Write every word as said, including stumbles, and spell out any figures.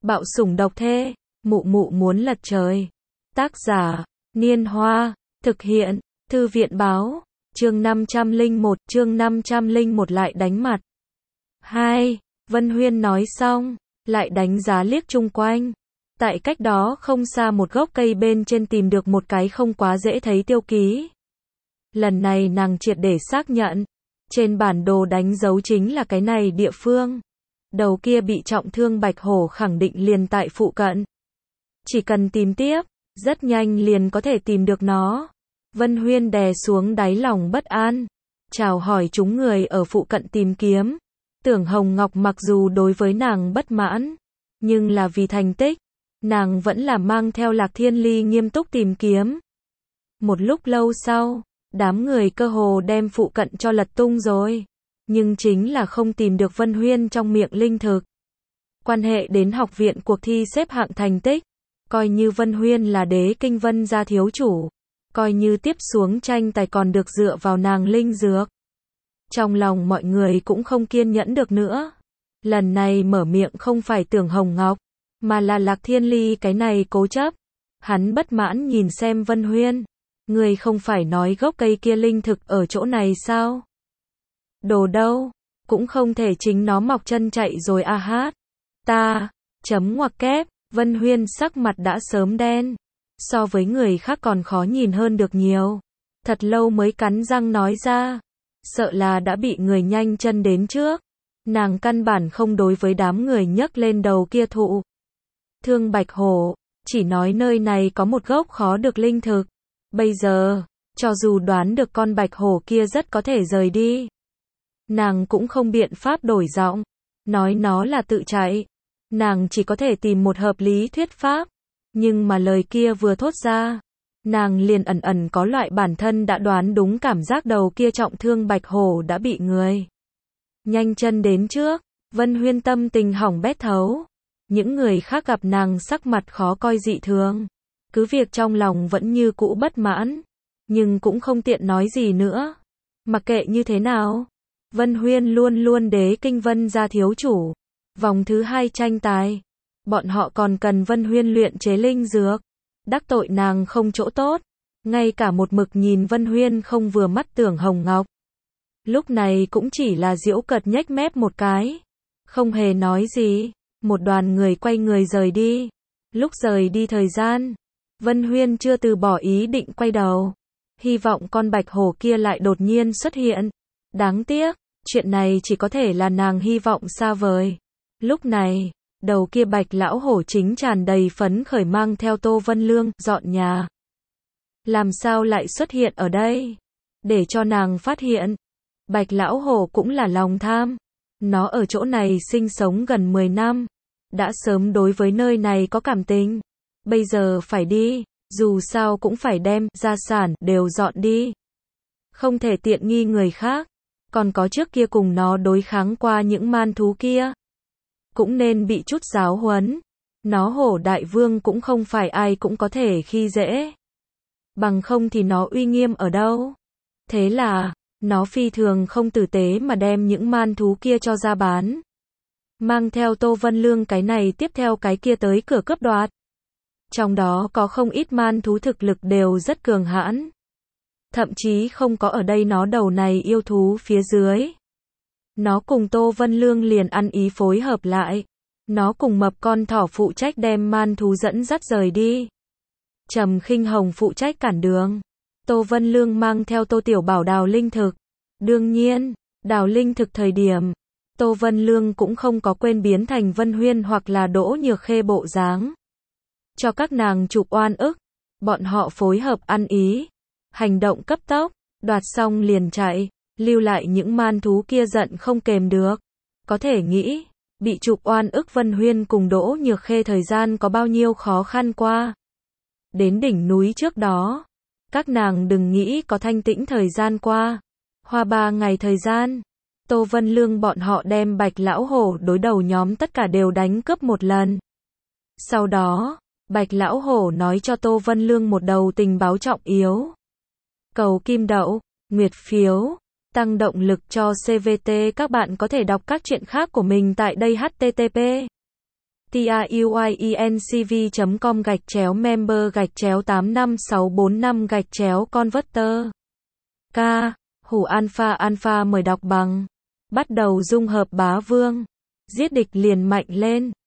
Bạo sủng độc thê, mụ mụ muốn lật trời. Tác giả, Niên Hoa, thực hiện, Thư viện báo, chương năm trăm lẻ một, chương năm trăm lẻ một lại đánh mặt. hai. Vân Huyên nói xong, lại đánh giá liếc chung quanh. Tại cách đó không xa một gốc cây bên trên tìm được một cái không quá dễ thấy tiêu ký. Lần này nàng triệt để xác nhận, trên bản đồ đánh dấu chính là cái này địa phương. Đầu kia bị trọng thương bạch hổ khẳng định liền tại phụ cận. Chỉ cần tìm tiếp, rất nhanh liền có thể tìm được nó. Vân Huyên đè xuống đáy lòng bất an, chào hỏi chúng người ở phụ cận tìm kiếm. Tưởng Hồng Ngọc mặc dù đối với nàng bất mãn, nhưng là vì thành tích, nàng vẫn là mang theo Lạc Thiên Ly nghiêm túc tìm kiếm. Một lúc lâu sau, đám người cơ hồ đem phụ cận cho lật tung rồi, nhưng chính là không tìm được Vân Huyên trong miệng linh thực. Quan hệ đến học viện cuộc thi xếp hạng thành tích, coi như Vân Huyên là đế kinh Vân gia thiếu chủ, coi như tiếp xuống tranh tài còn được dựa vào nàng linh dược. Trong lòng mọi người cũng không kiên nhẫn được nữa. Lần này mở miệng không phải Tưởng Hồng Ngọc, mà là Lạc Thiên Ly cái này cố chấp. Hắn bất mãn nhìn xem Vân Huyên. Người không phải nói gốc cây kia linh thực ở chỗ này sao? Đồ đâu? Cũng không thể chính nó mọc chân chạy rồi a hát. Ta, chấm ngoặc kép, Vân Huyên sắc mặt đã sớm đen. So với người khác còn khó nhìn hơn được nhiều. Thật lâu mới cắn răng nói ra. Sợ là đã bị người nhanh chân đến trước. Nàng căn bản không đối với đám người nhấc lên đầu kia thụ. Thương bạch hổ, chỉ nói nơi này có một gốc khó được linh thực. Bây giờ, cho dù đoán được con bạch hổ kia rất có thể rời đi, nàng cũng không biện pháp đổi giọng, nói nó là tự chạy. Nàng chỉ có thể tìm một hợp lý thuyết pháp. Nhưng mà lời kia vừa thốt ra, nàng liền ẩn ẩn có loại bản thân đã đoán đúng cảm giác đầu kia trọng thương bạch hổ đã bị người nhanh chân đến trước. Vân Huyên tâm tình hỏng bét thấu. Những người khác gặp nàng sắc mặt khó coi dị thường, cứ việc trong lòng vẫn như cũ bất mãn, nhưng cũng không tiện nói gì nữa. Mặc kệ như thế nào, Vân Huyên luôn luôn đế kinh Vân gia thiếu chủ. Vòng thứ hai tranh tài, bọn họ còn cần Vân Huyên luyện chế linh dược. Đắc tội nàng không chỗ tốt, ngay cả một mực nhìn Vân Huyên không vừa mắt Tưởng Hồng Ngọc, lúc này cũng chỉ là giễu cợt nhếch mép một cái, không hề nói gì. Một đoàn người quay người rời đi. Lúc rời đi thời gian, Vân Huyên chưa từ bỏ ý định quay đầu, hy vọng con bạch hổ kia lại đột nhiên xuất hiện. Đáng tiếc, chuyện này chỉ có thể là nàng hy vọng xa vời. Lúc này, đầu kia bạch lão hổ chính tràn đầy phấn khởi mang theo Tô Vân Lương dọn nhà. Làm sao lại xuất hiện ở đây? Để cho nàng phát hiện. Bạch lão hổ cũng là lòng tham. Nó ở chỗ này sinh sống gần mười năm, đã sớm đối với nơi này có cảm tình. Bây giờ phải đi, dù sao cũng phải đem gia sản đều dọn đi. Không thể tiện nghi người khác, còn có trước kia cùng nó đối kháng qua những man thú kia, cũng nên bị chút giáo huấn. Nó hổ đại vương cũng không phải ai cũng có thể khi dễ. Bằng không thì nó uy nghiêm ở đâu? Thế là, nó phi thường không tử tế mà đem những man thú kia cho ra bán. Mang theo Tô Vân Lương cái này tiếp theo cái kia tới cửa cướp đoạt. Trong đó có không ít man thú thực lực đều rất cường hãn. Thậm chí không có ở đây nó đầu này yêu thú phía dưới. Nó cùng Tô Vân Lương liền ăn ý phối hợp lại. Nó cùng mập con thỏ phụ trách đem man thú dẫn dắt rời đi. Trầm Khinh Hồng phụ trách cản đường. Tô Vân Lương mang theo Tô Tiểu Bảo đào linh thực. Đương nhiên, đào linh thực thời điểm, Tô Vân Lương cũng không có quên biến thành Vân Huyên hoặc là Đỗ Nhược Khê bộ dáng. Cho các nàng chụp oan ức. Bọn họ phối hợp ăn ý. Hành động cấp tốc, đoạt xong liền chạy, lưu lại những man thú kia giận không kềm được. Có thể nghĩ, bị chụp oan ức Vân Huyên cùng Đỗ Nhược Khê thời gian có bao nhiêu khó khăn qua. Đến đỉnh núi trước đó, các nàng đừng nghĩ có thanh tĩnh thời gian qua. Hoa ba ngày thời gian, Tô Vân Lương bọn họ đem bạch lão hổ đối đầu nhóm tất cả đều đánh cướp một lần. Sau đó, bạch lão hổ nói cho Tô Vân Lương một đầu tình báo trọng yếu. Cầu kim đậu, nguyệt phiếu, tăng động lực cho xê vê tê. Các bạn có thể đọc các chuyện khác của mình tại đây. H T T P tiuyensv chấm com gạch chéo member gạch chéo tám năm sáu bốn năm gạch chéo converter. K. Hủ alpha alpha mời đọc bằng. Bắt đầu dung hợp bá vương. Giết địch liền mạnh lên.